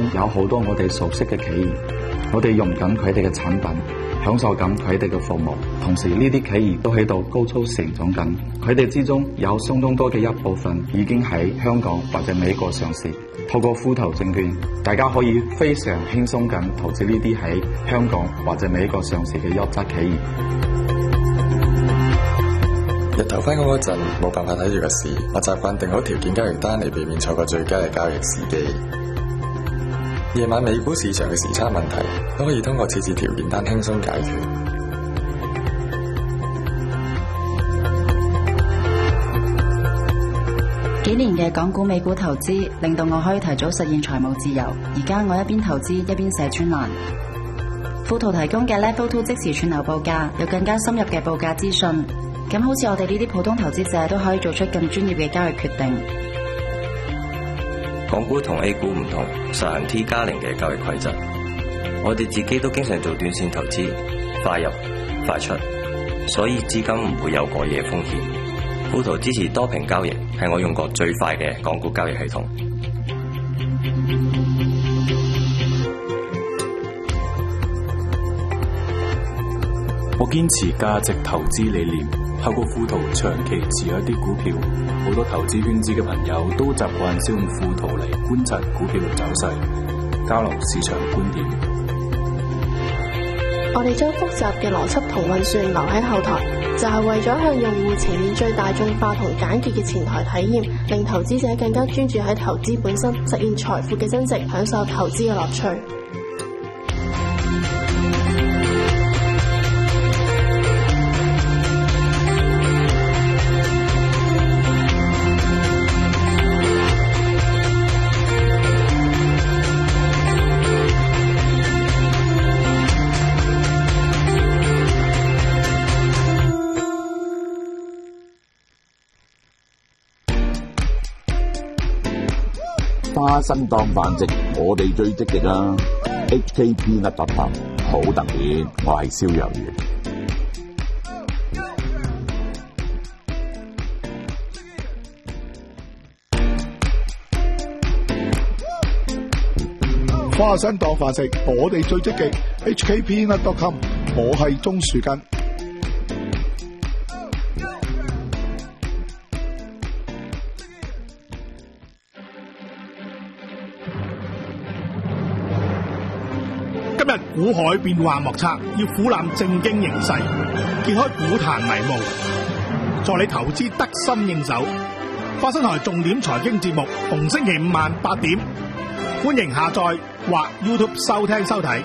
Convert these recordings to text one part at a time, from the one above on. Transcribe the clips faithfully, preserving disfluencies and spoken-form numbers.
中有好多我哋熟悉嘅企業，我哋用緊佢哋嘅產品，享受緊佢哋嘅服務，同時呢啲企業都喺度高速成長緊，佢哋之中有相當多嘅一部分已經喺香港或者美國上市。透過富途證券，大家可以非常輕鬆咁投資呢啲喺香港或者美國上市嘅優質企業。 日頭返工嗰陣冇辦法睇住個市，我習慣定好條件交易單嚟避免錯過最佳嘅交易時機。夜晚美股市場嘅時差問題都可以通過設置條件單輕鬆解決。 幾年嘅港股美股投資令到我可以提早實現財務自由。而家我一邊投資一邊寫專欄。富途提供嘅 Level Two 即時串流報價，有更加深入嘅報價資訊。咁好似我哋呢啲普通投資者都可以做出更專業嘅交易決定。 港股同 A 股唔同，實行 T 加零嘅交易規則。我哋自己都經常做短線投資，快入快出，所以資金唔會有過夜風險。富途支持多屏交易，係我用過最快嘅港股交易系統。 我堅持價值投資理念，透過富途長期持有一啲股票。好多投資圈子嘅朋友都習慣使用富途嚟觀察股票嘅走勢，交流市場觀點。 我哋將複雜嘅邏輯同運算留喺後台，就係為咗向用戶呈現最大眾化同簡潔嘅前台體驗，令投資者更加專注喺投資本身，實現財富嘅增值，享受投資嘅樂趣。 花生當飯食，我哋最積極啊 ！H K P 一特特好特別，我係蕭若元。 花生當飯食，我哋最積極 H K P 一特特，我係鍾樹根。 今日股海變幻莫測，要俯瞰正經形勢，揭開股壇迷霧，助你投資得心應手。花生台重點財經節目，逢星期五晚八點，歡迎下載或 YouTube 收聽收睇。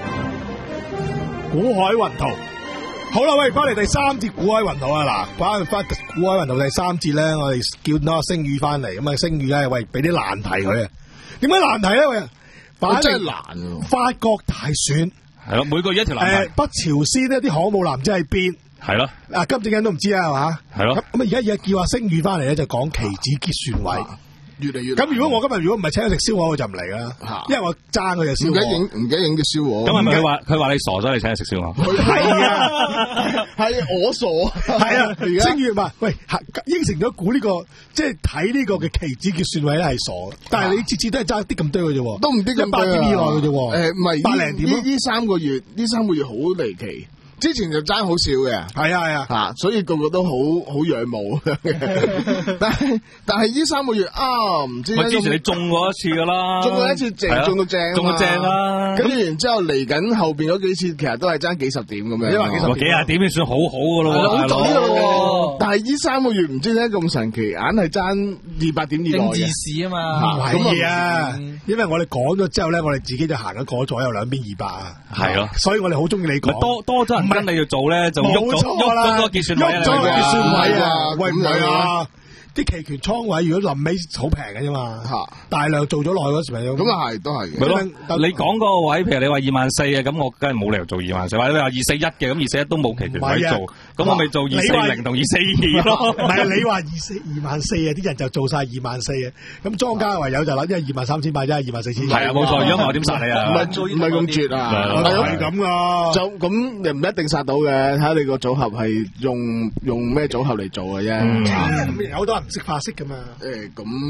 股海雲圖，好啦，喂，翻嚟第三節股海雲圖啊！嗱，翻翻股海雲圖第三節咧，我哋叫到阿星宇翻嚟，咁啊，星宇咧，喂，俾啲難題佢啊！點解難題咧？喂？ 真係難喎！ 法國大選係咯，每個月一條難題。 誒，北朝鮮呢啲航母艦唔知喺邊？係咯。啊，金正恩都唔知啊，係嘛？係咯。咁咁啊，而家而家叫阿星宇翻嚟咧，就講期指結算位。越嚟越咁，如果我今日如果唔係請佢食燒鵝，我就唔嚟啦。因為我爭佢隻燒鵝。唔記得影，唔記得影隻燒鵝。咁係咪佢話佢話你傻咗？你請佢食燒鵝？係啊，係我傻。係啊，星宇話：喂，應承咗估呢個，即係睇呢個嘅期指結算位咧係傻，但係你次次都係爭啲咁多嘅啫，都唔啲咁八點以內嘅啫。誒，唔係百零點咯。呢三個月，呢三個月好離奇。之前就爭好少嘅，係啊係啊，吓，所以個個都好好仰慕。但係但係呢三個月啊，唔知咪之前你中過一次噶啦，中過一次正，中到正，中到正啦。跟住然之後嚟緊後邊嗰幾次，其實都係爭幾十點咁樣。你話幾十點？幾廿點已經算好好噶咯，好早噶咯。但係呢三個月唔知點解咁神奇，硬係爭二百點以內嘅。政治市啊嘛，係啊，因為我哋講咗之後咧，我哋自己就行咗過咗有兩邊二百啊，係咯，所以我哋好中意你講多多咗人。跟你要做咧，就喐咗喐咗個結算位，喐咗個結算位啊！喂，唔係啊！啲期權倉位如果臨尾好平嘅啫嘛，大量做咗落去嗰時咪咁啊係都係。咪咯，你講嗰個位，譬如你話二萬四嘅，咁我梗係冇理由做二萬四，或者你話二四一嘅，咁二四一都冇期權位做，咁我咪做二四零同二四二咯。唔係啊，你話二四二萬四啊，啲人就做晒二萬四啊，咁莊家唯有就諗，因為二萬三千八，因為二萬四千。係啊，冇錯，如果唔係我點殺你啊？唔係唔係咁絕啊，係咁噶。就咁又唔一定殺到嘅，睇下你個組合係用用咩組合嚟做嘅啫。咁有好多人唔識化式噶嘛？誒，咁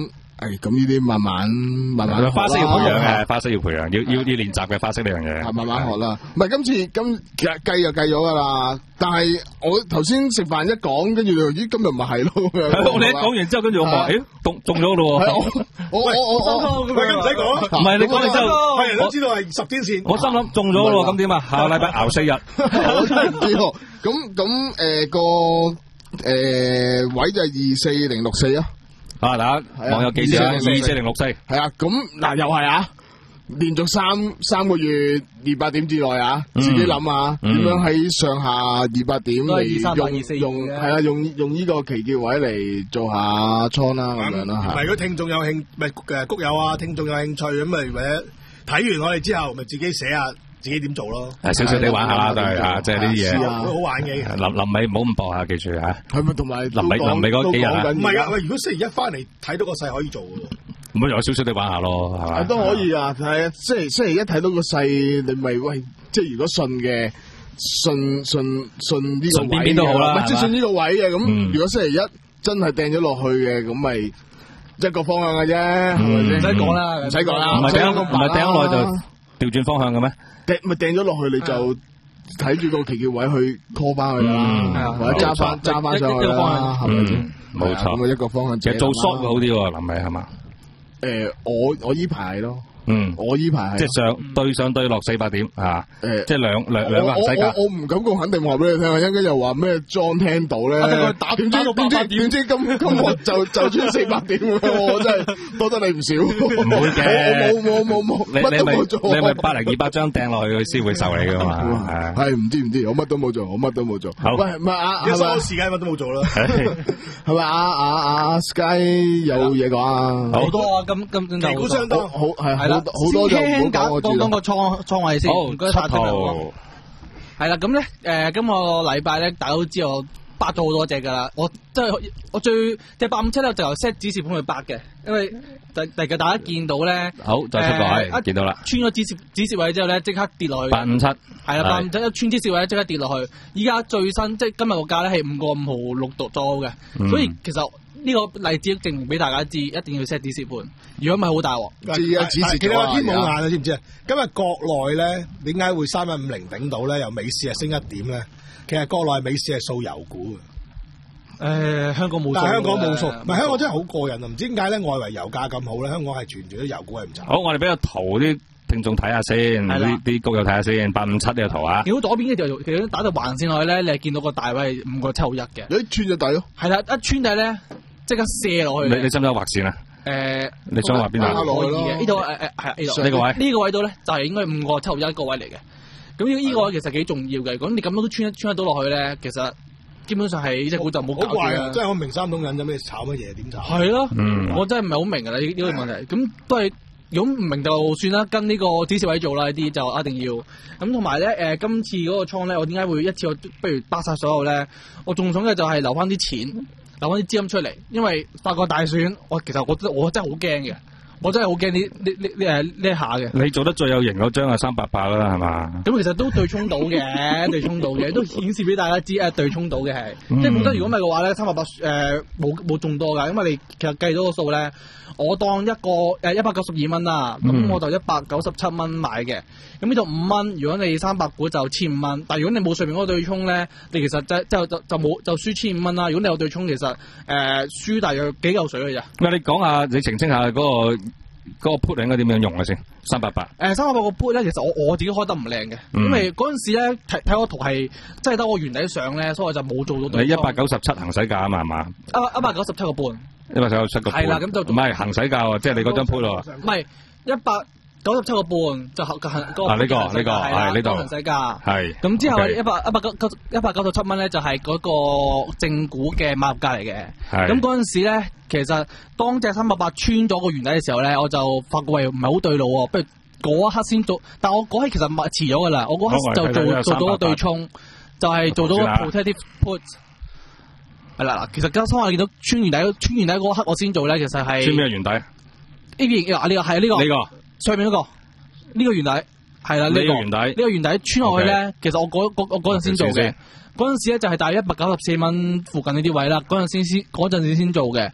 係咁呢啲慢慢慢慢花式要培養嘅，花式要培養，要要要練習嘅花式呢樣嘢。 慢慢學啦。唔係今次今其實計就計咗噶啦，但係我頭先食飯一講，跟住咦今日咪係咯。 我哋一講完之後，跟住我話，誒中中咗咯喎。 我我我我唔係咁唔使講， 唔係你講完之後， 係人都知道係十天線。 我心諗中咗咯，咁點啊？下個禮拜熬四日。 我真係唔知喎。咁咁誒個誒位就係二四零六四啊。 啊！大家網友記住啊，二四零六四係啊，咁嗱又係啊，連續三三個月二百點之內啊，自己諗下點樣喺上下二百點嚟用用係啊，用用呢個期結位嚟做下倉啦咁樣啦嚇。 唔係如果聽眾有興，咪誒谷友啊，聽眾有興趣咁咪或者睇完我哋之後，咪自己寫下自己點做咯。 係少少地玩下啦，都係嚇，即係呢啲嘢好玩嘅。 臨臨尾唔好咁搏啊，記住嚇。 係咪同埋臨尾臨尾嗰幾日啊？ 唔係啊，喂！如果星期一翻嚟睇到個勢可以做嘅喎。 唔好有少少地玩下咯，係嘛？ 都可以啊，係啊，星期星期一睇到個勢，你咪喂，即係如果信嘅，信信信呢個位， 邊邊都好啦， 即係信呢個位嘅。咁如果星期一真係掟咗落去嘅，咁咪一個方向嘅啫，係咪先？唔使講啦，唔使講啦， 唔係掟唔係掟落就調轉方向嘅咩？ 掟咪掟咗落去，你就睇住個期結位去 call 翻佢啦，或者揸翻揸翻上去啦，係咪先？ 冇錯， 咁啊一個方向。 其實做 short 會好啲喎，臨尾係嘛？ 誒，我我依排咯。 嗯， 我依排係即係上對上對落四百點啊！誒，即係兩兩兩個人世界。 我我唔敢咁肯定話俾你聽啊，一陣間又話咩裝聽到咧，打點知點知點知今今日就就穿四百點，我真係多得你唔少。 唔會嘅， 冇冇冇冇， 你你咪你咪百零二百張掟落去，佢先會受你噶嘛。 係唔知唔知，我乜都冇做，我乜都冇做。 好， 喂，唔係啊，係咪時間乜都冇做啦？ 係咪啊啊啊 Sky 有嘢講啊？ 好多啊，咁咁旗鼓相當， 好係係啦。好多就唔好講，我知道。 講講個倉倉位先，唔該晒。 七號係啦，咁咧誒，今個禮拜咧，大家都知我八咗好多隻噶啦。我即係我最隻八五七咧，就由 set 指示盤去八嘅，因為第第日大家見到咧， 好就出個位，見到啦。 穿咗指示指示位之後咧，即刻跌落去。 八五七係啦，八五七一穿指示位即刻跌落去。依家最新即係今日個價咧係五個五毫六度多嘅，所以其實。呢個例子證明俾大家知，一定要 set 指示盤，如果唔係好大鑊。 知啊，指示其實話天冇眼啊，知唔知啊？今日國內咧，點解會三一五零頂到咧？由美市係升一點咧？其實國內美市係掃油股嘅。誒、 呃，香港冇， 但係香港冇掃，唔係香港真係好過癮啊！唔知點解咧，外圍油價咁好咧，香港係全住啲油股係唔差。 好，我哋俾個圖啲聽眾睇下先，啲啲高友睇下先，八五七呢個圖啊。 如果左邊嘅就其實打到橫線落去咧，你係見到個大位係五個七毫一嘅。 你穿咗底咯。係啦，一穿底咧。即刻射落去。 你你使唔使畫線啊？ 誒、呃， 你想畫邊度？ 可以嘅，呢度誒誒係呢度。 呢個位呢個位度咧，就係、是、應該五個七毫一一個位嚟嘅。咁呢呢個位其實幾重要嘅。咁你咁樣都穿一穿得到落去咧，其實基本上係呢隻股就冇搞怪啊！即係我明三桶人有咩炒乜嘢點炒？ 係咯， 嗯、 我真係唔係好明㗎啦呢呢個問題。咁都係如果唔明就算啦，跟呢個指示位做啦，呢啲就一定要。咁同埋咧誒，今次嗰個倉咧，我點解會一次我不如巴晒所有咧？我仲想嘅就係留翻啲錢。留翻啲資金出嚟，因為法國大選，我其實我真我真係好驚嘅，我真係好驚呢呢呢呢誒呢一下嘅。 你做得最有型嗰張係三八八啦，係嘛？ 咁其實都對沖到嘅，對沖到嘅，都顯示俾大家知誒對沖到嘅係。 嗯、 即係本身如果唔係嘅話咧，三八八誒冇冇中多㗎，因為你其實計到個數咧，我當一個誒一百九十二蚊啦，咁、嗯、我就一百九十七蚊買嘅。咁呢度五蚊，如果你三百股就千五蚊，但係如果你冇上面嗰個對沖咧，你其實即就就就冇就輸千五蚊啦。如果你有對沖，其實誒、呃、輸大約幾嚿水嘅咋。 喂，你講下，你澄清下嗰、那個嗰、那個 put 應該點樣用嘅先？三八八。誒， 三八八個 put 咧，其實我我自己開得唔靚嘅，因為嗰陣時咧睇睇個圖係真係得我原底上咧，所以我就冇做到對沖。 你一百九十七行使價啊嘛，係嘛？ 一一百九十七個半。 一百九十七個半。係啦，咁就唔係行使價喎，即係你嗰張 put 喎。 唔係一百。九十七個半就合行嗰個啊呢個呢個係呢度行使價係咁之後一百一百九九一百九十七蚊咧就係嗰個正股嘅買入價嚟嘅。咁嗰陣時咧，其實當隻三百八穿咗個圓底嘅時候咧，我就發覺喂唔係好對路喎，不如嗰一刻先做。但係我嗰刻其實咪遲咗噶啦，我嗰刻就做做到個對沖，就係、是、做到個 protective put。係啦，其實今日我見到穿圓底穿圓底嗰一刻我先做咧，其實係穿咩圓底？ 呢邊啊呢個係呢個呢個。上面嗰、那個呢、這個圓底係啦，呢、這個圓底呢、這個圓底穿落去咧，okay. 其實我嗰嗰我嗰陣先做嘅，嗰陣時咧就係大約一百九十四蚊附近呢啲位啦，嗰陣先先嗰陣時先做嘅。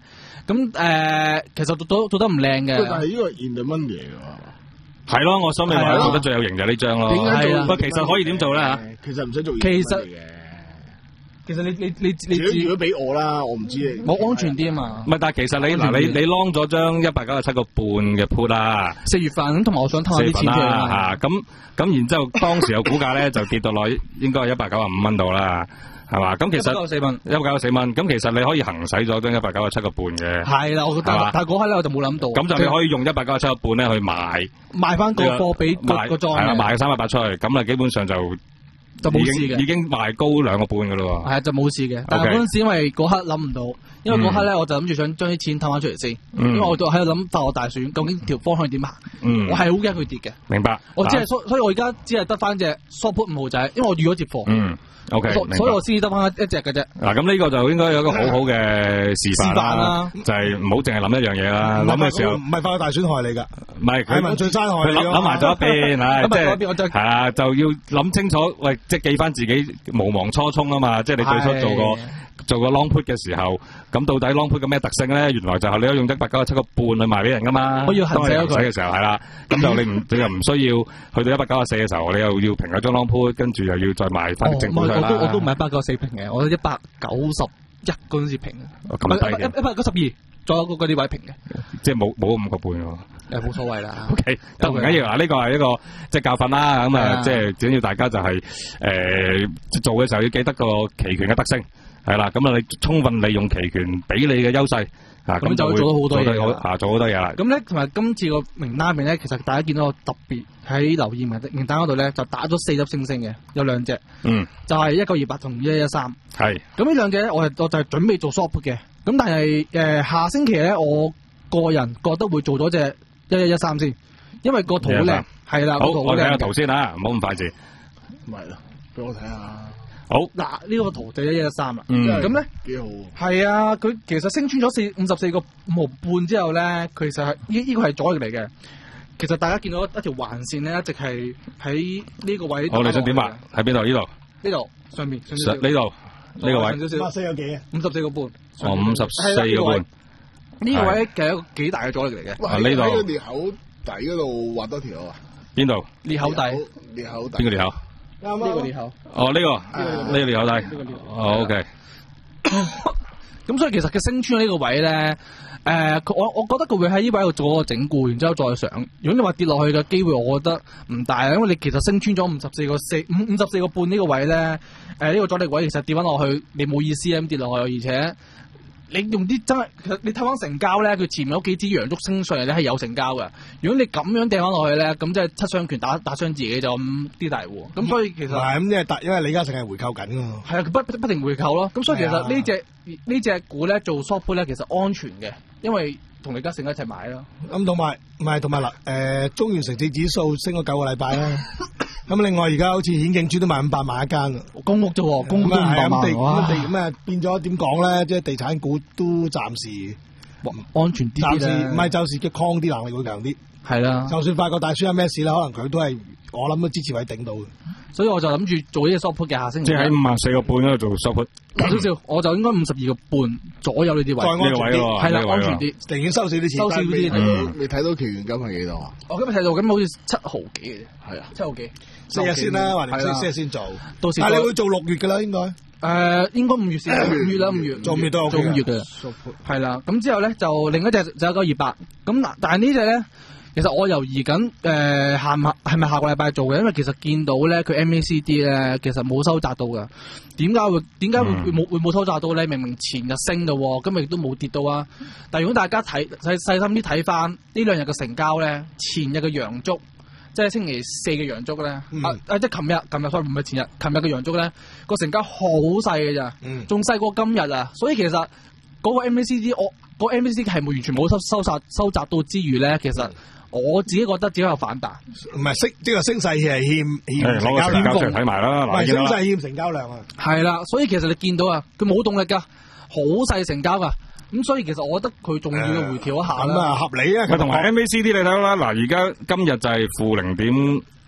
咁誒，其實做做做得唔靚嘅。 但係呢個 in the money 嚟㗎。 係咯，我想你話做得最有型就係呢張咯。 點解做？ 不過其實可以點做咧嚇？ 其實唔使做。 其實其實你你你你如果俾我啦，我唔知。 我安全啲啊嘛。 唔係，但係其實你嗱你你 long 咗張一百九十七個半嘅 put 啦。 四月份同埋我想偷下啲錢出嚟嚇，咁咁然之後當時嘅股價咧就跌到落應該係一百九十五蚊度啦。係嘛？咁其實一百九十四蚊，一百九十四蚊。咁其實你可以行使咗張一百九十七個半嘅。係啦，我覺得。但係嗰刻咧我就冇諗到。 咁就你可以用一百九十七個半咧去買。 賣翻個貨俾個個莊。 係啦，賣三百八出去，咁啊基本上就就冇事嘅。 已經賣高兩個半噶咯喎。 係啊，就冇事嘅。但係嗰陣時因為嗰刻諗唔到，因為嗰刻咧我就諗住想將啲錢攤翻出嚟先，因為我都喺度諗法學大選究竟條方向點行。我係好驚佢跌嘅。明白。我只係所所以我而家只係得翻隻 short put 五號仔，因為我預咗接貨。嗯。O K， 所以我先得翻一隻嘅啫。嗱，咁呢個就應該有一個好好嘅示範啦，就係唔好淨係諗一樣嘢啦。諗嘅時候唔係法律大損害嚟㗎，唔係係文俊山害嚟㗎。諗埋咗一邊，係即係係啊，就要諗清楚。喂，即係記翻自己無忘初衷啊嘛！即係你最初做過做個 long put 嘅時候，咁到底 long put 嘅咩特性咧？原來就係你可以用一百九十七個半去賣俾人㗎嘛。我要行使嘅時候係啦，咁就你唔你又唔需要去到一百九十四嘅時候，你又要平咗張 long put，跟住又要再賣翻啲正股出嚟啦。我都我都唔係一百九十四平嘅，我一百九十一嗰陣時平嘅。咁低嘅，一百九十二，再有嗰啲位平嘅，即係冇冇五個半喎。誒，冇所謂啦。O K，都唔緊要。嗱，呢個係一個即係教訓啦。咁啊，即係只要大家就係誒做嘅時候要記得個期權嘅特性。係啦，咁啊，你充分利用期權俾你嘅優勢，啊，咁就會做到好多嘢，啊，做好多嘢啦。咁咧，同埋今次個名單入面咧，其實大家見到特別喺留意名名單嗰度咧，就打咗四粒星星嘅，有兩隻，嗯，就係一九二八同一一一三，係。咁呢兩隻咧，我係我就係準備做 short put 嘅，咁但係誒、呃、下星期咧，我個人覺得會做咗隻一一一三先，因為個圖靚，係啦，好，我睇下圖先啊，唔好咁快字， 唔係啦，俾我睇下。 好嗱，呢、這個圖就一一一三啦，咁咧幾好，係啊，佢其實升穿咗四五十四個五毫半之後咧，其實係呢呢個係阻力嚟嘅。其實大家見到一條橫線咧，一直係喺呢個位。哦，你想點畫？喺邊度？呢度？呢度上面。上呢度呢個位。五十四有幾啊？五十四個半。哦，五十四個半。呢個位其實一個幾大嘅阻力嚟嘅。啊，呢度。喺個裂口底嗰度畫多條啊？邊度？裂口底。裂口底。邊個裂口？啱啱呢個裂口。哦，呢、這個呢、uh, 個裂口底。哦 ，OK。咁所以其實佢升穿呢個位咧，誒、呃，我我覺得佢會喺呢位度做個整固，然之後再上。如果你話跌落去嘅機會，我覺得唔大，因為你其實升穿咗五十四個四五五十四個半呢個位咧，誒、呃，呢、這個阻力位其實跌翻落去，你冇意思咁跌落去，而且。你用啲真係，其實你睇翻成交咧，佢前面嗰幾支陽燭升上嚟咧係有成交嘅。如果你咁樣掟翻落去咧，咁即係七傷拳打打傷自己就咁啲大戶。咁所以其實係咁，因為因為李嘉誠係回購緊㗎嘛。係啊，佢不不停回購咯。咁所以其實呢隻呢隻股咧做 short put 咧其實安全嘅，因為同李嘉誠一齊買咯。咁同埋唔係同埋嗱誒，中原城市指數升咗九個禮拜啦。咁另外而家好似顯景珠都賣五百萬一間啦，公屋啫喎，公屋都五百萬，咁地咁啊變咗點講咧？即係地產股都暫時安全啲，暫時唔係暫時嘅抗啲能力會強啲。係啦，就算法國大選有咩事啦，可能佢都係我諗都支持位頂到嘅。所以我就諗住做呢個 short put 嘅下星期。即係喺五十四個半嗰度做 short put。少少，我就應該五十二個半左右呢啲位。再安全啲，係啦，安全啲，寧願收少啲錢，收少啲。你睇到期元金係幾多啊？我今日睇到咁好似七毫幾嘅，係啊，七毫幾。四日先啦，或者四日先做。到時但係你會做六月㗎啦，應該。誒、呃，應該五月先，五月啦，五月。做五月都 OK 嘅。做五月嘅。係啦，咁之後咧就另一隻就有九二八。咁嗱，但係呢隻咧。其實我猶豫緊，誒下唔係咪下個禮拜做嘅？因為其實見到咧，佢 M A C D 咧，其實冇收窄到㗎。點解會點解會冇會冇收窄到咧？明明前日升嘅，今日亦都冇跌到啊！但係如果大家睇細細心啲睇翻呢兩日嘅成交咧，前日嘅陽燭，即係星期四嘅陽燭咧，嗯、啊即係琴日，琴日所以唔係前日，琴日嘅陽燭咧，個成交好細嘅咋，仲細過今日啊！所以其實嗰個 M A C D 我嗰個 M A C D 係冇完全冇收收窄收窄到之餘咧，其實。我自己覺得只有反彈，唔係升，即係升勢係欠欠成交量，睇埋啦，唔係升勢欠成交量啊，係啦，所以其實你見到啊，佢冇動力噶，好細成交噶，咁所以其實我覺得佢仲要回調一下啦，咁啊合理啊，佢同埋 M A C D 你睇啦，嗱而家今日就係負零點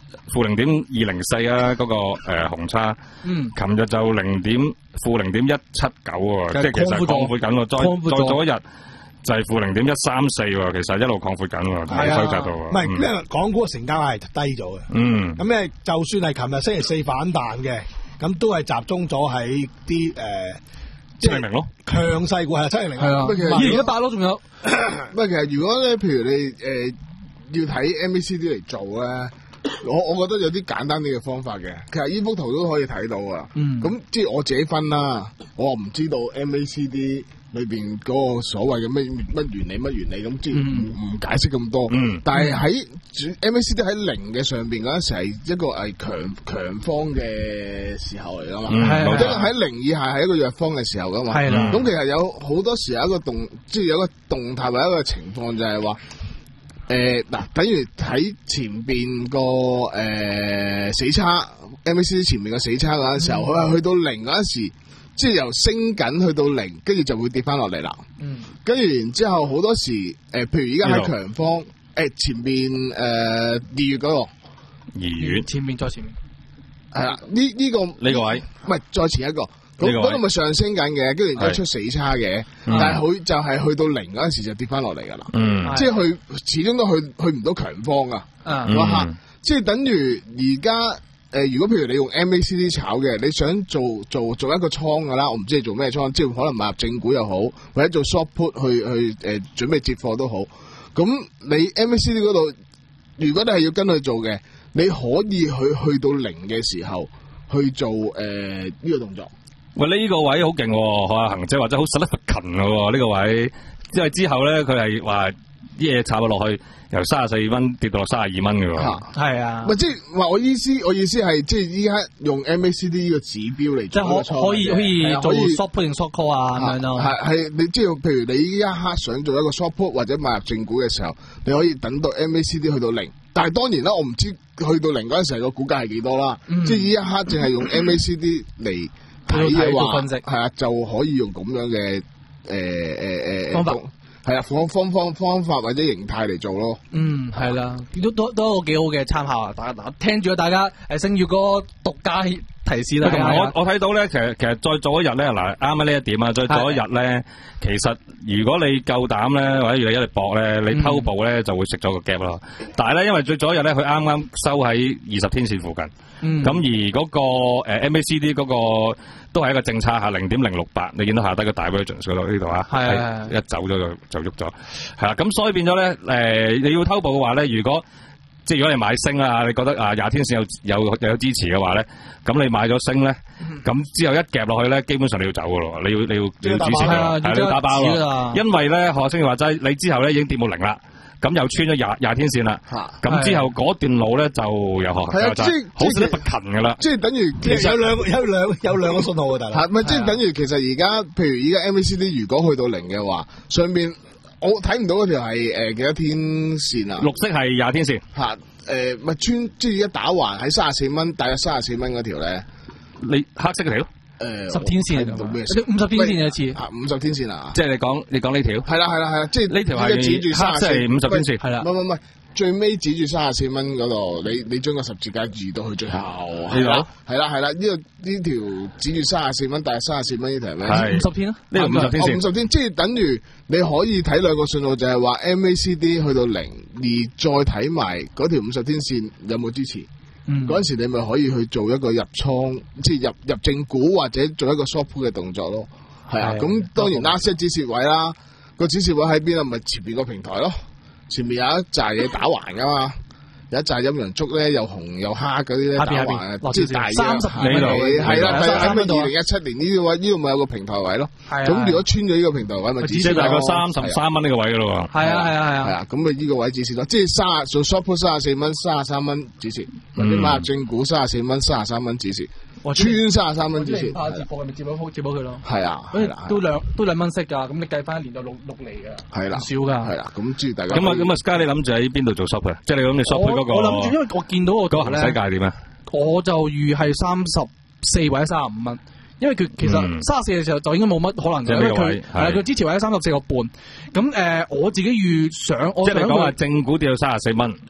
負零點二零四啊，嗰、那個誒、呃、紅差。嗯。琴日就零點負零點一七九喎，即係其實擴闊緊喎，再再早一日就係負零點一三四喎，其實一路擴闊緊喎，喺收窄度。唔係，因為港股嘅成交係低咗嘅。嗯。咁咧，就算係琴日星期四反彈嘅，咁都係集中咗喺啲誒。 七零零咯， 強勢股係七零零， 係啊， 二零一八咯，仲有。 唔係，其實如果咧，譬如你誒、呃、要睇 M A C D 嚟做咧，我我覺得有啲簡單啲嘅方法嘅。其實呢幅圖都可以睇到啊。嗯。咁即係我自己分啦，我唔知道 M A C D 裏邊嗰個所謂嘅乜乜原理乜原理咁，即係唔唔解釋咁多。嗯。但係喺 M A C D 喺零嘅上邊嗰陣時係一個係強強方嘅時候嚟噶嘛，或者喺零以下係一個弱方嘅時候噶嘛。係啦。咁其實有好多時有一個動，即係有一個動態或者一個情況就係話，誒嗱，等於喺前邊個誒死叉 M A C D 前面嘅死叉嗰陣時候，佢係、嗯、去到零嗰陣時。即係由升緊去到零，跟住就會跌翻落嚟啦。嗯，跟住然之後好多時，誒、呃，譬如而家喺強方，誒、呃，前邊誒二月嗰、那個， 二月前面再前面， 係啦，呢呢、這個呢個位，唔係再前一個，咁嗰度咪上升緊嘅，跟住然之後出死叉嘅，但係佢就係去到零嗰陣時就跌翻落嚟噶啦。嗯，即係佢始終都去去唔到強方啊。嗯，嗯即係等於而家。誒、呃，如果譬如你用 M A C D 炒嘅，你想做做做一個倉噶啦，我唔知你做咩倉，即係可能買入正股又好，或者做 short put 去去誒、呃、準備接貨都好。咁你 M A C D 嗰度，如果你係要跟佢做嘅，你可以去去到零嘅時候去做誒呢、呃這個動作。 喂，呢、這個位好勁喎，阿恒姐或者好實力不勤嘅喎，呢、這個位，因為之後咧佢係話啲嘢炒咗落去。由三十四蚊跌到落三十二蚊嘅喎， 係啊， 唔係即係話我意思，我意思係即係依家用 M A C D 呢個指標嚟，即係可可以可以做 short put 定 short call 啊咁樣咯， 係係你即係譬如你依一刻想做一個 short put 或者買入正股嘅時候，你可以等到 M A C D 去到零，但係當然啦，我唔知去到零嗰陣時個股價係幾多啦，嗯、即係依一刻淨係用 M A C D 嚟睇嘅話，係啊就可以用咁樣嘅誒誒誒方法。係啊，方方方方法或者形態嚟做咯。嗯， 係啦，都都都幾好嘅參考啊！大家嗱，聽住啊，大家誒，星月嗰個獨家提示啦。 我我睇到咧，其實其實再早一日咧，嗱啱啱呢一點啊，再早一日咧，其實如果你夠膽咧，或者如果一力搏咧，你偷步咧就會食咗個 gap 咯。但係咧，因為最早一日咧，佢啱啱收喺二十天線附近。嗯。咁而嗰個誒 M A C D 嗰個。都係一個正差下零點零六八，你見到下低個大 version 嗰度呢度啊，係一走咗就就喐咗，係啦，咁所以變咗咧，誒、呃、你要偷步嘅話咧，如果即係如果你買升啊，你覺得啊廿天線有有有，有支持嘅話咧，咁你買咗升咧，咁、嗯、之後一夾落去咧，基本上你要走噶咯，你要你要你要止蝕啊，係你要打包咯，因為咧何星話齋，你之後咧已經跌冇零啦。咁又穿咗廿廿天線啦，咁之後嗰段路咧就又學係啊，即係好似不勤噶啦， 即係等於其實有兩有兩有兩個信號啊，大佬， 係咪即係等於其實而家譬如而家 M A C D 如果去到零嘅話，上面我睇唔到嗰條係誒幾多天線啊？ 綠色係廿天線， 吓誒咪穿即係一打橫喺三十四蚊，大約三十四蚊嗰條咧， 你黑色嘅條。 誒， 十天線做咩？五十天線一次， 五十天線啊！ 即係你講，你講呢條係啦，係啦，係啦，即係呢條係指住三十四五十天線，係啦。 唔係唔係，最尾指住三十四蚊嗰度，你你將個十字架移到去最後，係啦，係啦，係啦，呢個呢條指住三十四蚊，但係三十四蚊呢條係咩？ 係五十天啊！ 呢個五十天線， 五十天，即係等於你可以睇兩個信號，就係話 M A C D 去到零，而再睇埋嗰條五十天線有冇支持。嗰、嗯、陣時你咪可以去做一個入倉，即係入入正股或者做一個 short put 嘅動作咯。係啊，咁當然 last 止蝕位啦，個止蝕位喺邊啊？咪前邊個平台咯，前面有一紮嘢打橫噶嘛，有一紮陰陽燭咧，又紅又黑嗰啲咧打橫，即係大三十米度，係啦，喺咪二零一七年呢個位呢度咪有個平台位咯。咁如果穿咗呢個平台位，咪止蝕大概三十三蚊呢個位噶咯喎。 係啊係啊係啊。 係啊，咁咪呢個位止蝕咯，即係卅做 short put 三十四蚊，三十三蚊止蝕。或者買入正股三十四蚊，三十三蚊止蝕，穿三十三蚊止蝕。 怕接貨咪接咗接咗佢咯。 係啊， 都兩都兩蚊息㗎，咁你計翻一年就六六厘㗎。 係啦， 少㗎。係啦，咁知大家。 咁啊咁啊，Sky 你諗住喺邊度做 shop 啊？即係你諗住 shop 嗰個。 我諗住，因為我見到我個行使價點啊？ 我就預係三十四或者三十五蚊。因為佢其實三十四嘅時候就應該冇乜可能嘅，因為佢係佢支持位喺三十四個半。咁誒，我自己預想， 即係你講話正股跌到三十四蚊，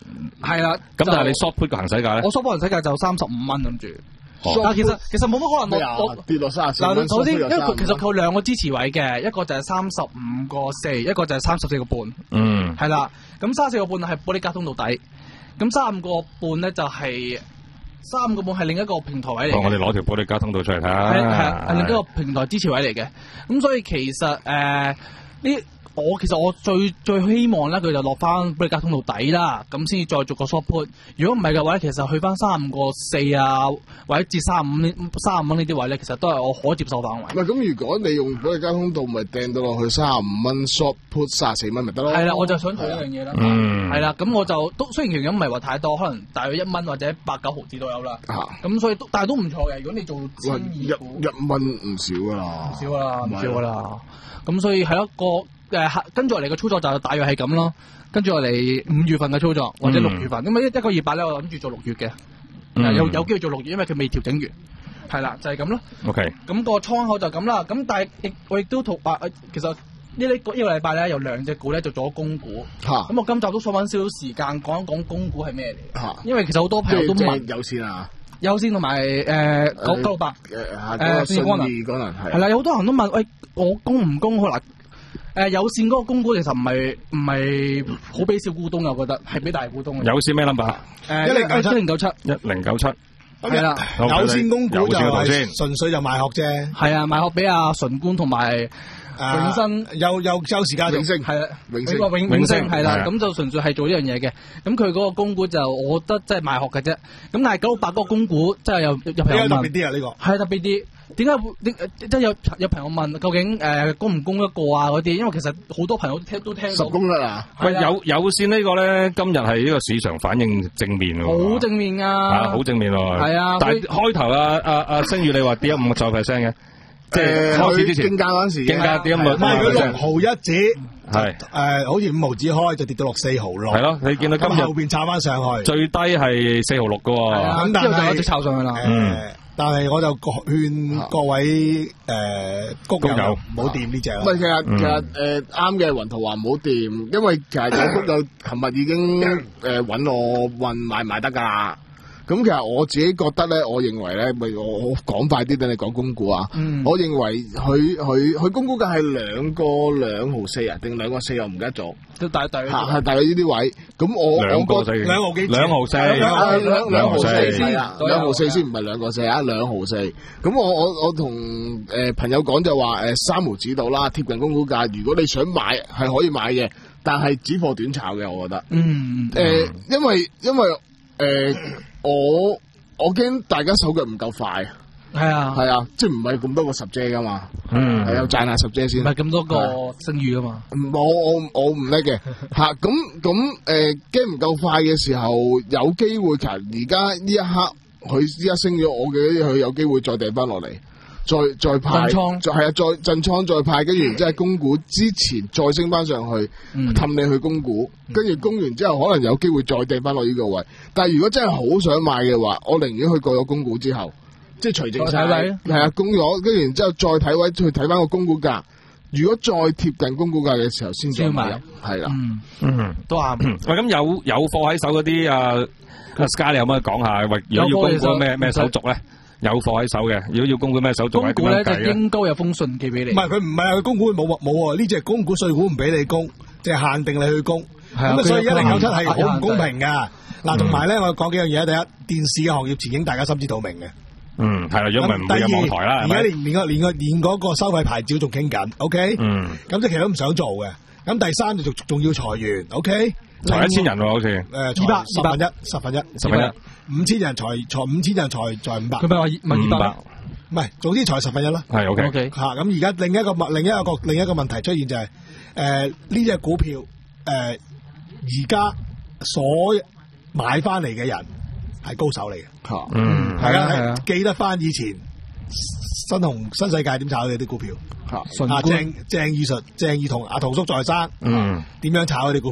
係啦， 咁但係你 short put 個行使價咧？ 我 short put 行使價就三十五蚊諗住。但係其實其實冇乜可能我我跌落三十四蚊。 嗱，首先因為佢其實佢有兩個支持位嘅，一個就係三十五個四，一個就係三十四個半。 嗯， 係啦，咁三十四個半係玻璃加通到底，咁三十五個半咧就係三十五個半係另一個平台位嚟。 我哋攞條玻璃加通道出嚟睇下。 係係係另一個平台支持位嚟嘅，咁所以其實誒呢。我其實我最最希望咧，佢就落翻玻璃加通道底啦，咁先至再做個 short put。如果唔係嘅話，其實去翻三十五個四啊，或者至三十五呢三十五蚊呢啲位咧，其實都係我可接受範圍。 唔係咁，如果你用玻璃加通道，咪掟到落去三十五蚊 short put 三十四蚊咪得咯。 係啦，我就想做一樣嘢啦。 嗯， 係啦，咁我就都雖然其實唔係話太多，可能大約一蚊或者八九毫子都有啦。嚇、啊，咁所以都但係都唔錯嘅。如果你做千二股， 一一蚊唔少噶啦， 唔少噶啦，唔少噶啦。咁所以係一個。誒，跟住落嚟嘅操作就大約係咁咯。跟住落嚟五月份嘅操作或者六月份，咁啊一一個月八咧，我諗住做六月嘅，嗯、有有機會做六月，因為佢未調整完，係啦，就係、是、咁咯。OK，咁個倉口就咁啦。咁但係亦我亦都同啊，其實呢呢呢個禮拜咧有兩隻股咧就做咗供股，咁、啊、我今集都想揾少少時間講一講供股係咩嚟，啊、因為其實好多朋友都問有線啊， 有線同埋誒九九六八誒信義光能係啦，有好多人都問喂，我供唔供好嗱？誒、呃，有線嗰個供股其實唔係唔係好俾小股東，我覺得係俾大股東嘅。 有線咩 number？ 誒，一零九七，一零九七， 一零九七， 係啦。 有線供股就係純粹就賣殼啫。係啊，賣殼俾阿純官同埋永生， 有有周時家永升， 係啦， 永升， 永永升係啦。咁就純粹係做呢樣嘢嘅。咁佢嗰個供股就，我覺得即係賣殼嘅啫。咁但係九六八嗰個供股，即係有有朋友問， 特別啲啊呢個， 係特別啲。點解會？即係有有朋友問，究竟誒供唔供得過啊？嗰啲，因為其實好多朋友聽都聽到。 十供得啊！ 喂，有有線呢個咧，今日係呢個市場反應正面喎。 好正面啊！ 啊，好正面喎。係啊，但係開頭啊啊啊星宇你話跌咗五個就 percent 嘅，即係開始之前。競價嗰陣時。競價跌咗五。 唔係佢六毫一子。 係誒，好似五毫子開就跌到落四毫六。 係咯，你見到今日後邊炒翻上去， 最低係四毫六㗎喎。 咁但係一直炒上去啦。 嗯。 但係我就勸各位誒谷友唔好掂呢隻啦。 唔係其實其實誒啱嘅，雲圖話唔好掂，因為其實有谷友琴日已經誒揾我問買唔買得㗎。咁其實我自己覺得咧，我認為咧，咪我我講快啲等你講供股啊。嗯、我認為佢佢佢供股價係兩個兩毫四啊，定兩個四又唔記得咗。 都大大係大概呢啲位。咁我兩個四， 兩毫幾， 兩毫四， 兩兩毫四先，兩毫四先唔係兩個四啊，兩毫四。咁我我我同誒朋友講就話誒三毫子到啦，貼近供股價。如果你想買係可以買嘅，但係止貨短炒嘅，我覺得。嗯。誒、呃，因為因為誒。呃我我驚大家手腳唔夠快， 係啊係啊，即係唔係咁多個十姐噶嘛， 嗯， 係有賺下十姐先， 唔係咁多個聲譽噶嘛， 我我我唔叻嘅吓，咁咁誒驚唔夠快嘅時候，有機會其實而家呢一刻佢依家升咗，我嘅佢有機會再掟翻落嚟。再再派，再係啊，再震倉再派，跟住然之後供股之前再升翻上去，氹你去供股，跟住供完之後可能有機會再掟翻落呢個位。但係如果真係好想買嘅話，我寧願去過咗供股之後，即係除淨晒，係啊，供咗，跟住然之後再睇位去睇翻個供股價。如果再貼近供股價嘅時候先再買，係啦， 嗯，都啱。喂，咁有有貨喺手嗰啲啊，阿 Sky 你有冇講下？喂，如果要供股咩咩手續咧？有貨喺手嘅，如果要供股咩手續？ 供股咧就應該有封信寄俾你。 唔係佢唔係啊，佢供股冇冇喎，呢隻供股稅股唔俾你供，即係限定你去供。咁所以一零九七係好唔公平噶。嗱，同埋咧，我講幾樣嘢。第一，電視嘅行業前景大家心知肚明嘅。 嗯，係啦，如果唔係唔會有網台啦。 而家連連個連個連嗰個收費牌照仲傾緊 ，OK？嗯。咁即係其實都唔想做嘅。咁第三就仲仲要裁員 ，OK？ 裁一千人喎，好似。 誒，二百十分一，十分一， 十分一。五千人裁裁五千人裁裁五百， 佢咪話問二百？ 唔係，總之裁十分一啦。 係 OK OK 吓，咁而家另一個另一個另一個問題出現就係誒呢隻股票誒而家所買翻嚟嘅人係高手嚟嘅吓，嗯係啊係啊，記得翻以前新鴻新世界點炒嘅啲股票吓，啊鄭鄭義純鄭義同阿陶叔在生，嗯點樣炒嗰啲股票？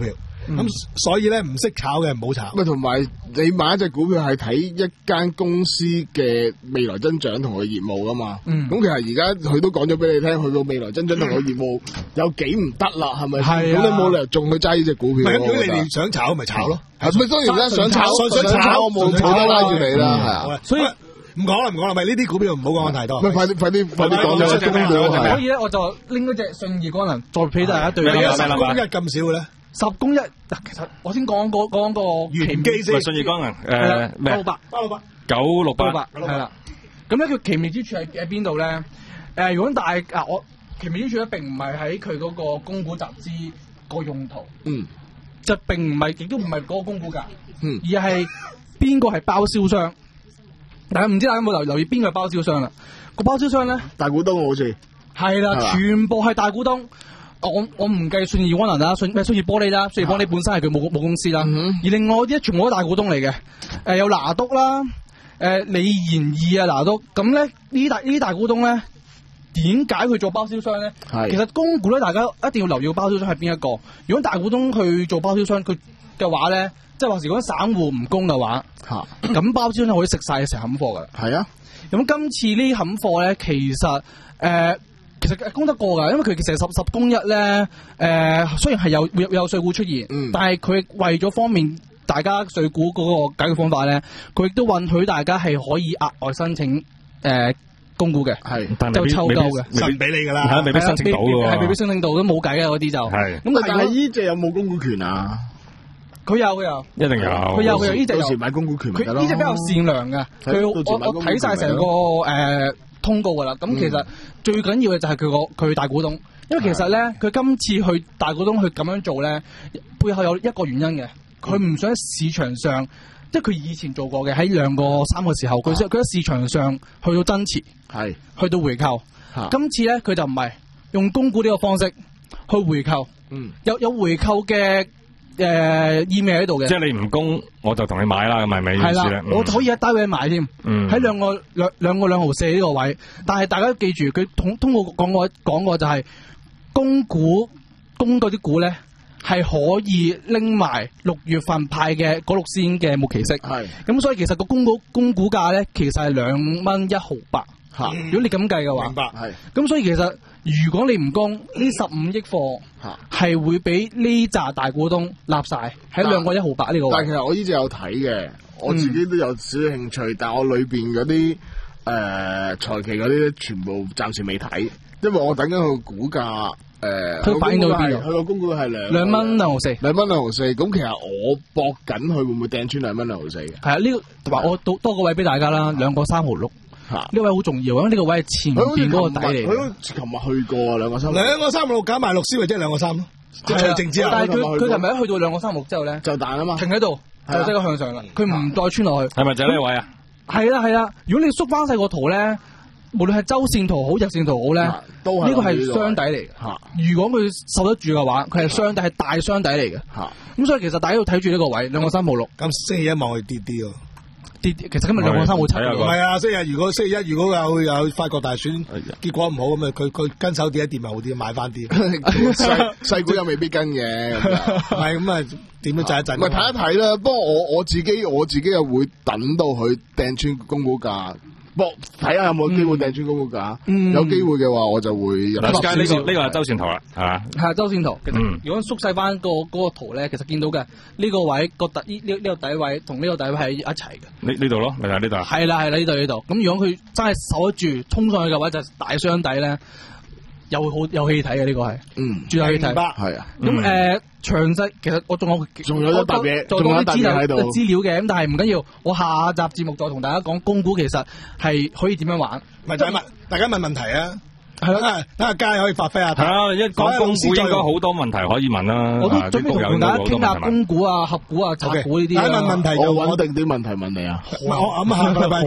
咁、嗯、所以咧唔識炒嘅唔好炒。 咪同埋你買一隻股票係睇一間公司嘅未來增長同佢業務噶嘛。咁、嗯、其實而家佢都講咗俾你聽，佢個未來增長同佢業務有幾唔得啦，係咪？係咁你冇理由仲去揸呢隻股票。咁你哋想炒咪炒咯。係咪當然啦，想炒想炒我冇冇得拉住你啦，係啊。所以唔講啦，唔講啦，咪呢啲股票唔好講太多。咪快啲，快啲，快啲講咗中股。 所以咧，我就拎嗰隻信義光能再俾大家對比。 十公一咁少嘅咧？十公一，其實我先講講講個原機先。信義光能誒咩？ 八六八，八六八， 九六八， 係啦。咁咧，佢奇妙之處喺喺邊度咧？誒，如果大啊，我奇妙之處咧並唔係喺佢嗰個供股集資個用途。嗯。就並唔係，亦都唔係嗰個供股價。嗯。而係邊個係包銷商？大家唔知大家有冇留留意邊個係包銷商啦？個包銷商咧， 大股東好似係啦，全部係大股東。我我唔計信義光能啦，信咩信義玻璃啦，信義玻璃本身係佢母母公司啦。嗯、而另外啲全部都大股東嚟嘅。誒、呃，有拿督啦，誒、呃，李賢義啊，拿督。咁咧呢啲大呢啲大股東咧，點解佢做包銷商咧？其實供股咧，大家一定要留意個包銷商係邊一個。如果大股東去做包銷商，佢嘅話咧。即係話，如果散戶唔供嘅話，咁包銷商可以食晒成冚貨㗎。係啊，咁今次呢冚貨咧，其實誒、呃，其實供得過㗎，因為佢其實十十供一咧，誒、呃，雖然係有有有稅股出現，嗯、但係佢為咗方便大家稅股嗰個解決方法咧，佢亦都允許大家係可以額外申請誒、呃、供股嘅，係就抽夠嘅， 實俾你㗎啦， 係未必申請到㗎喎， 係未必申請到都冇計嘅嗰啲就係。 咁但係呢隻有冇供股權啊？ 佢有，佢有， 一定有。 佢有，佢有呢隻有。 到時買供股權咪得咯。 佢呢隻比較善良嘅，佢我我睇晒成個誒、呃、通告噶啦。咁、嗯、其實最緊要嘅就係佢個佢大股東，因為其實咧佢今次去大股東去咁樣做咧，背後有一個原因嘅。佢唔想喺市場上，嗯、即係佢以前做過嘅喺兩個三個時候，佢佢喺市場上去到增持，係去到回購。啊、今次咧佢就唔係用供股呢個方式去回購，嗯，有有回購嘅。誒、呃，意味喺度嘅， 即係你唔供，我就同你買啦，咁係咪意思咧？ 我可以一單位買添，喺兩、嗯、個兩兩個兩毫四呢個位，但係大家都記住，佢通通過講過講過就係供股供嗰啲股咧，係可以拎埋六月份派嘅嗰六仙嘅末期息，係咁，所以其實個供股供股價咧，其實係兩蚊一毫八吓。如果你咁計嘅話，明白係。咁所以其實。如果你唔供呢十五億貨，係會俾呢紮大股東立晒喺兩個一毫八呢個位。 但係其實我呢隻有睇嘅，我自己都有少少興趣，嗯、但係我裏邊嗰啲誒財期嗰啲全部暫時未睇，因為我等緊佢個股價誒， 佢、呃、反映到邊度？ 佢個供股係兩兩蚊兩毫四， 兩蚊兩毫四。咁其實我搏緊佢會唔會掟穿兩蚊兩毫四嘅？ 係啊，呢、這個同埋我多多個位俾大家啦，兩個三毫六。呢、啊、位好重要，因為呢個位係前邊嗰個底嚟。 佢都琴日去過啊，兩個三， 兩個三六減埋六先，或者兩個三咯。即係淨之後， 但係佢佢琴日一去到兩個三六之後咧， 就彈啊嘛， 停喺度，就即刻向上啦。佢唔再穿落去。 係咪就係呢個位啊？ 係啦係啦，如果你縮翻細個圖咧，無論係周線圖好、日線圖好咧，都係呢個係雙底嚟嘅。吓，如果佢受得住嘅話，佢係雙底，係大雙底嚟嘅。吓，咁所以其實大家要睇住呢個位，兩個三毫六。 咁星期一望去跌啲喎。 其實今日兩個三毫七，唔係啊！星期日如果星期一如果有有法國大選結果唔好咁啊，佢佢跟手跌一跌咪好啲，買翻啲細細股又未必跟嘅， 係咁啊，點都震一震。 咪睇一睇啦，不過我我自己我自己又會等到佢掟穿供股價。博睇下有冇機會掟穿嗰個價，嗯、有機會嘅話我就會入。 呢、嗯、個呢、這個係周線圖啦，係嘛？ 係周線圖。其實、嗯、如果縮細翻個嗰個圖咧，其實見到嘅呢、這個位個底呢呢呢個底位同呢個底位係一齊嘅。呢呢度咯，咪就係呢度。 係啦係啦，呢度呢度。咁如果佢真係守得住衝上去嘅話，就大雙底咧，又好有戲睇嘅呢個係。嗯，絕對戲睇。係啊。咁誒。詳細其實我仲有仲有一沓嘢，仲有一沓嘢喺度資料嘅，咁但係唔緊要，我下集節目再同大家講供股其實係可以點樣玩。 咪就係問大家問問題啊，係咯，等下佳可以發揮下。 係啊，一講供股應該好多問題可以問啦。 我都準備同大家傾下供股啊、合股啊、拆股呢啲。 問問題就我穩定啲問題問你啊。 我諗下禮拜答。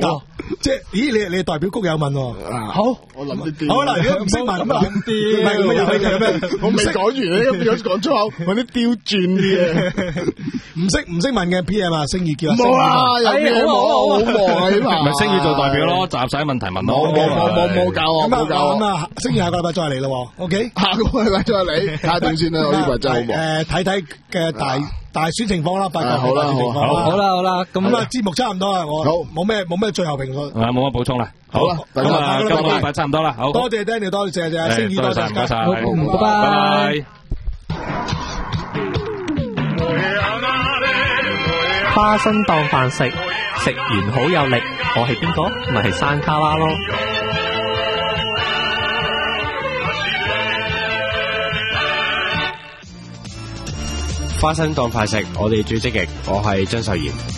即係，咦？你你代表谷友問喎。好， 我諗啲啲。 好啦，如果唔識問咁啊，唔係咁嘅遊戲就係咩？ 我未講完咧，咁變咗講粗口，揾啲刁鑽啲嘅。 唔識唔識問嘅 P M 啊，星宇叫啊。 冇啊，有咩冇啊？好忙啊呢排。 咪星宇做代表咯，集晒問題問咯。 冇冇冇冇教我，冇教我。 咁啊，星宇下個禮拜再嚟咯。OK， 下個禮拜再嚟，睇下點先啦。我呢排真係好忙。 誒，睇睇嘅大大選情況啦，八九好啦，好， 好啦，好啦，咁啊，節目差唔多啦，我冇咩冇咩最後評論， 啊，冇乜補充啦。 好啦， 咁啊，今個禮拜差唔多啦，好， 多謝 Danny， 多謝謝星宇，多謝， 唔該晒， 拜拜。 花生當飯食，食完好有力。我係邊個？咪係山卡拉咯。 花生當飯食，我哋最積極。我係張秀賢。